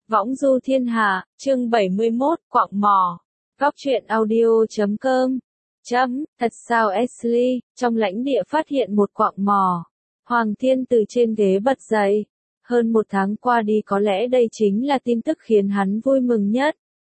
Võng du thiên hạ, chương 71, quạng mỏ. Góc truyện audio.com. Thật sao Ashley, trong lãnh địa phát hiện một quạng mỏ. Hoàng Thiên từ trên ghế bật dậy. Hơn một tháng qua đi có lẽ đây chính là tin tức khiến hắn vui mừng nhất.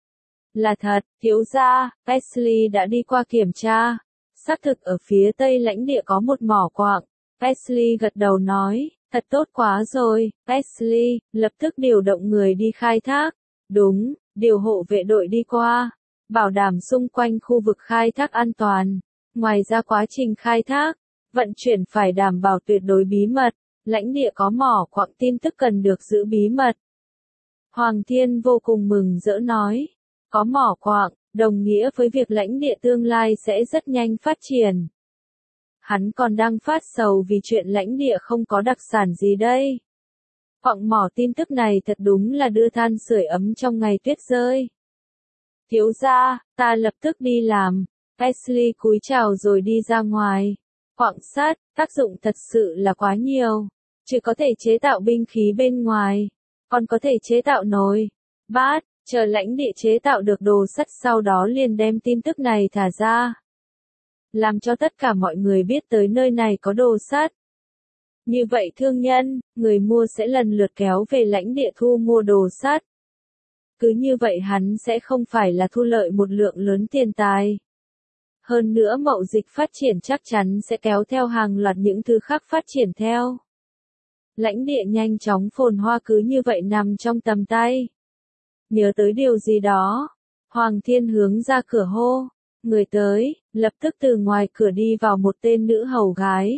Là thật, thiếu gia, Ashley đã đi qua kiểm tra. Xác thực ở phía tây lãnh địa có một mỏ quạng. Ashley gật đầu nói, thật tốt quá rồi, Ashley, lập tức điều động người đi khai thác. Đúng, điều hộ vệ đội đi qua, bảo đảm xung quanh khu vực khai thác an toàn. Ngoài ra quá trình khai thác, vận chuyển phải đảm bảo tuyệt đối bí mật, lãnh địa có mỏ quạng tin tức cần được giữ bí mật. Hoàng Thiên vô cùng mừng rỡ nói, có mỏ quạng, đồng nghĩa với việc lãnh địa tương lai sẽ rất nhanh phát triển. Hắn còn đang phát sầu vì chuyện lãnh địa không có đặc sản gì đây. Quạng mỏ tin tức này thật đúng là đưa than sưởi ấm trong ngày tuyết rơi. Thiếu gia, ta lập tức đi làm. Ashley cúi chào rồi đi ra ngoài. Quạng sắt, tác dụng thật sự là quá nhiều. Chỉ có thể chế tạo binh khí bên ngoài, còn có thể chế tạo nồi, bát, chờ lãnh địa chế tạo được đồ sắt sau đó liền đem tin tức này thả ra. Làm cho tất cả mọi người biết tới nơi này có đồ sắt. Như vậy thương nhân, người mua sẽ lần lượt kéo về lãnh địa thu mua đồ sắt. Cứ như vậy hắn sẽ không phải là thu lợi một lượng lớn tiền tài. Hơn nữa mậu dịch phát triển chắc chắn sẽ kéo theo hàng loạt những thứ khác phát triển theo. Lãnh địa nhanh chóng phồn hoa cứ như vậy nằm trong tầm tay. Nhớ tới điều gì đó, Hoàng Thiên hướng ra cửa hô. Người tới, lập tức từ ngoài cửa đi vào một tên nữ hầu gái.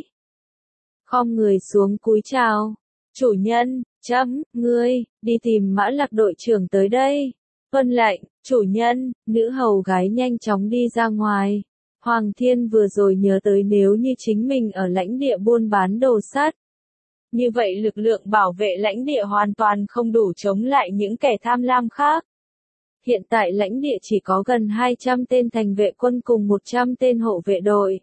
Khom người xuống cúi chào. Chủ nhân, ngươi, đi tìm Mã Lạc đội trưởng tới đây. Vâng lệnh, chủ nhân, nữ hầu gái nhanh chóng đi ra ngoài. Hoàng Thiên vừa rồi nhớ tới nếu như chính mình ở lãnh địa buôn bán đồ sắt. Như vậy lực lượng bảo vệ lãnh địa hoàn toàn không đủ chống lại những kẻ tham lam khác. Hiện tại lãnh địa chỉ có gần 200 tên thành vệ quân cùng 100 tên hộ vệ đội.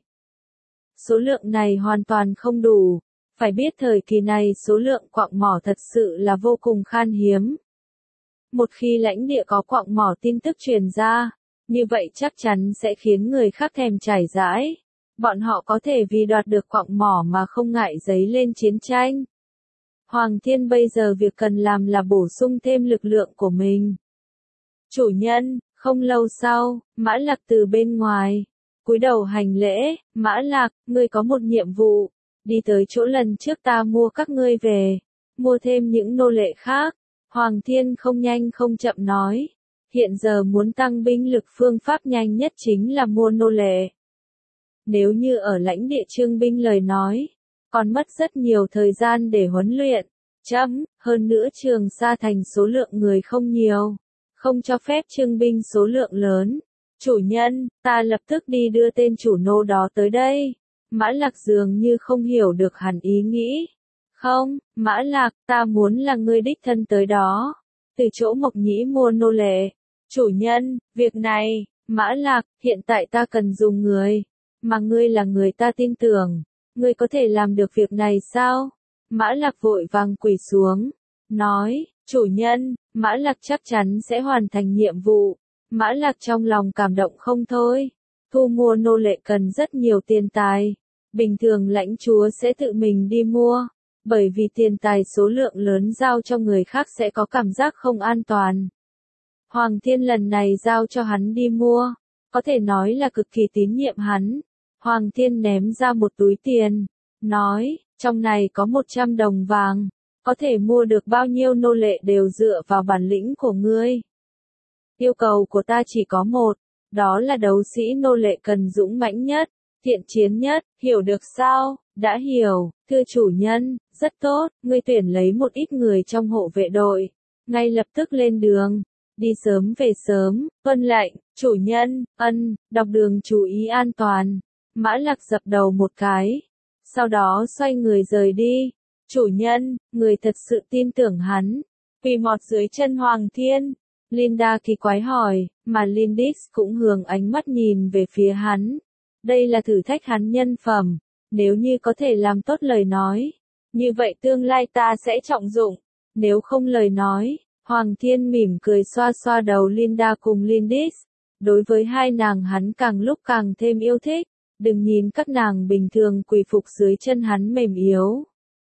Số lượng này hoàn toàn không đủ. Phải biết thời kỳ này số lượng quạng mỏ thật sự là vô cùng khan hiếm. Một khi lãnh địa có quạng mỏ tin tức truyền ra, như vậy chắc chắn sẽ khiến người khác thèm trải dãi. Bọn họ có thể vì đoạt được quạng mỏ mà không ngại dấy lên chiến tranh. Hoàng Thiên bây giờ việc cần làm là bổ sung thêm lực lượng của mình. Chủ nhân, không lâu sau, Mã Lạc từ bên ngoài, cúi đầu hành lễ, Mã Lạc, ngươi có một nhiệm vụ, đi tới chỗ lần trước ta mua các ngươi về, mua thêm những nô lệ khác. Hoàng Thiên không nhanh không chậm nói, hiện giờ muốn tăng binh lực phương pháp nhanh nhất chính là mua nô lệ. Nếu như ở lãnh địa trương binh lời nói, còn mất rất nhiều thời gian để huấn luyện. Hơn nữa Trường Sa Thành số lượng người không nhiều, không cho phép trương binh số lượng lớn. Chủ nhân, ta lập tức đi đưa tên chủ nô đó tới đây. Mã Lạc dường như không hiểu được hẳn ý nghĩ. Không, Mã Lạc, ta muốn là ngươi đích thân tới đó. Từ chỗ Mộc Nhĩ mua nô lệ. Chủ nhân, việc này, Mã Lạc, hiện tại ta cần dùng người. Mà ngươi là người ta tin tưởng. Ngươi có thể làm được việc này sao? Mã Lạc vội vàng quỳ xuống. Nói, chủ nhân, Mã Lạc chắc chắn sẽ hoàn thành nhiệm vụ. Mã Lạc trong lòng cảm động không thôi. Thu mua nô lệ cần rất nhiều tiền tài. Bình thường lãnh chúa sẽ tự mình đi mua. Bởi vì tiền tài số lượng lớn giao cho người khác sẽ có cảm giác không an toàn. Hoàng Thiên lần này giao cho hắn đi mua. Có thể nói là cực kỳ tín nhiệm hắn. Hoàng Thiên ném ra một túi tiền. Nói, trong này có 100 đồng vàng. Có thể mua được bao nhiêu nô lệ đều dựa vào bản lĩnh của ngươi. Yêu cầu của ta chỉ có một. Đó là đấu sĩ nô lệ cần dũng mãnh nhất, thiện chiến nhất, hiểu được sao? Đã hiểu, thưa chủ nhân, rất tốt, ngươi tuyển lấy một ít người trong hộ vệ đội. Ngay lập tức lên đường. Đi sớm về sớm, vâng lệnh, chủ nhân, đọc đường chú ý an toàn. Mã Lạc dập đầu một cái. Sau đó xoay người rời đi. Chủ nhân, người thật sự tin tưởng hắn. Quỳ mọt dưới chân Hoàng Thiên. Linda kỳ quái hỏi, mà Lindis cũng hướng ánh mắt nhìn về phía hắn. Đây là thử thách hắn nhân phẩm. Nếu như có thể làm tốt lời nói, như vậy tương lai ta sẽ trọng dụng. Nếu không lời nói, Hoàng Thiên mỉm cười xoa xoa đầu Linda cùng Lindis. Đối với hai nàng hắn càng lúc càng thêm yêu thích. Đừng nhìn các nàng bình thường quỳ phục dưới chân hắn mềm yếu,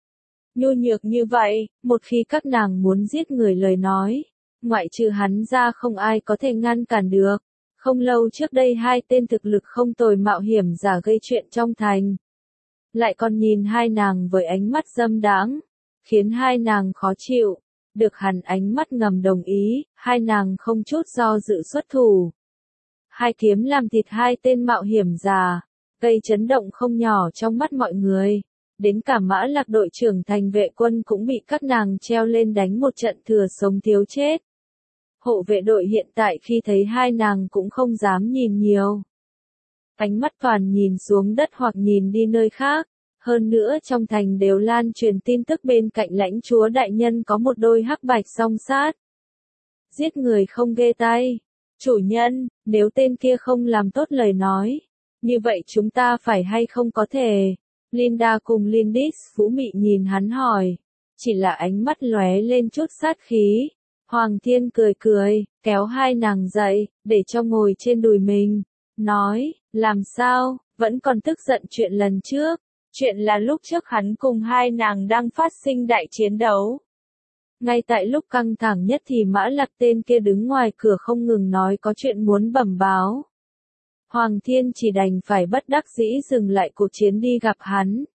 nhu nhược như vậy, một khi các nàng muốn giết người lời nói, ngoại trừ hắn ra không ai có thể ngăn cản được. Không lâu trước đây hai tên thực lực không tồi mạo hiểm giả gây chuyện trong thành. Lại còn nhìn hai nàng với ánh mắt dâm đãng, khiến hai nàng khó chịu. Được hắn ánh mắt ngầm đồng ý, hai nàng không chút do dự xuất thủ. Hai kiếm làm thịt hai tên mạo hiểm giả, gây chấn động không nhỏ trong mắt mọi người. Đến cả Mã Lạc đội trưởng thành vệ quân cũng bị các nàng treo lên đánh một trận thừa sống thiếu chết. Hộ vệ đội hiện tại khi thấy hai nàng cũng không dám nhìn nhiều. Ánh mắt toàn nhìn xuống đất hoặc nhìn đi nơi khác. Hơn nữa trong thành đều lan truyền tin tức bên cạnh lãnh chúa đại nhân có một đôi hắc bạch song sát. Giết người không ghê tay. Chủ nhân, nếu tên kia không làm tốt lời nói, như vậy chúng ta phải hay không có thể? Linda cùng Lindis vũ mị nhìn hắn hỏi. Chỉ là ánh mắt lóe lên chút sát khí. Hoàng Thiên cười cười, kéo hai nàng dậy, để cho ngồi trên đùi mình. Nói, làm sao, vẫn còn tức giận chuyện lần trước. Chuyện là lúc trước hắn cùng hai nàng đang phát sinh đại chiến đấu. Ngay tại lúc căng thẳng nhất thì Mã Lạc tên kia đứng ngoài cửa không ngừng nói có chuyện muốn bẩm báo. Hoàng Thiên chỉ đành phải bất đắc dĩ dừng lại cuộc chiến đi gặp hắn.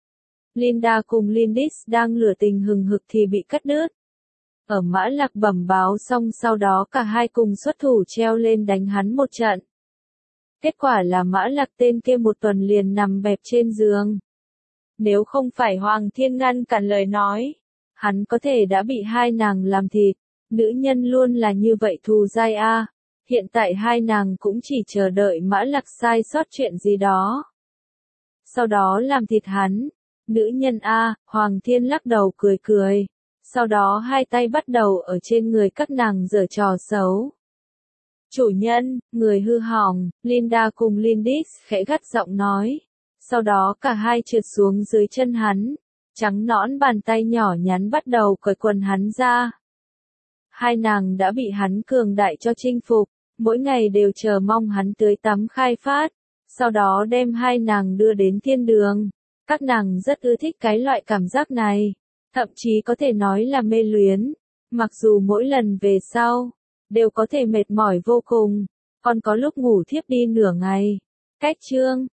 Linda cùng Lindis đang lửa tình hừng hực thì bị cắt đứt. Ở Mã Lạc bẩm báo xong sau đó cả hai cùng xuất thủ treo lên đánh hắn một trận. Kết quả là Mã Lạc tên kia một tuần liền nằm bẹp trên giường. Nếu không phải Hoàng Thiên ngăn cản lời nói, hắn có thể đã bị hai nàng làm thịt. Nữ nhân luôn là như vậy thù dai a. Hiện tại hai nàng cũng chỉ chờ đợi Mã Lạc sai sót chuyện gì đó. Sau đó làm thịt hắn. Nữ nhân a, Hoàng Thiên lắc đầu cười cười. Sau đó hai tay bắt đầu ở trên người các nàng giở trò xấu. Chủ nhân, người hư hỏng, Linda cùng Lindis khẽ gắt giọng nói. Sau đó cả hai trượt xuống dưới chân hắn. Trắng nõn bàn tay nhỏ nhắn bắt đầu cởi quần hắn ra. Hai nàng đã bị hắn cường đại cho chinh phục, mỗi ngày đều chờ mong hắn tưới tắm khai phát, sau đó đem hai nàng đưa đến thiên đường. Các nàng rất ưa thích cái loại cảm giác này, thậm chí có thể nói là mê luyến, mặc dù mỗi lần về sau, đều có thể mệt mỏi vô cùng, còn có lúc ngủ thiếp đi nửa ngày. Cách chương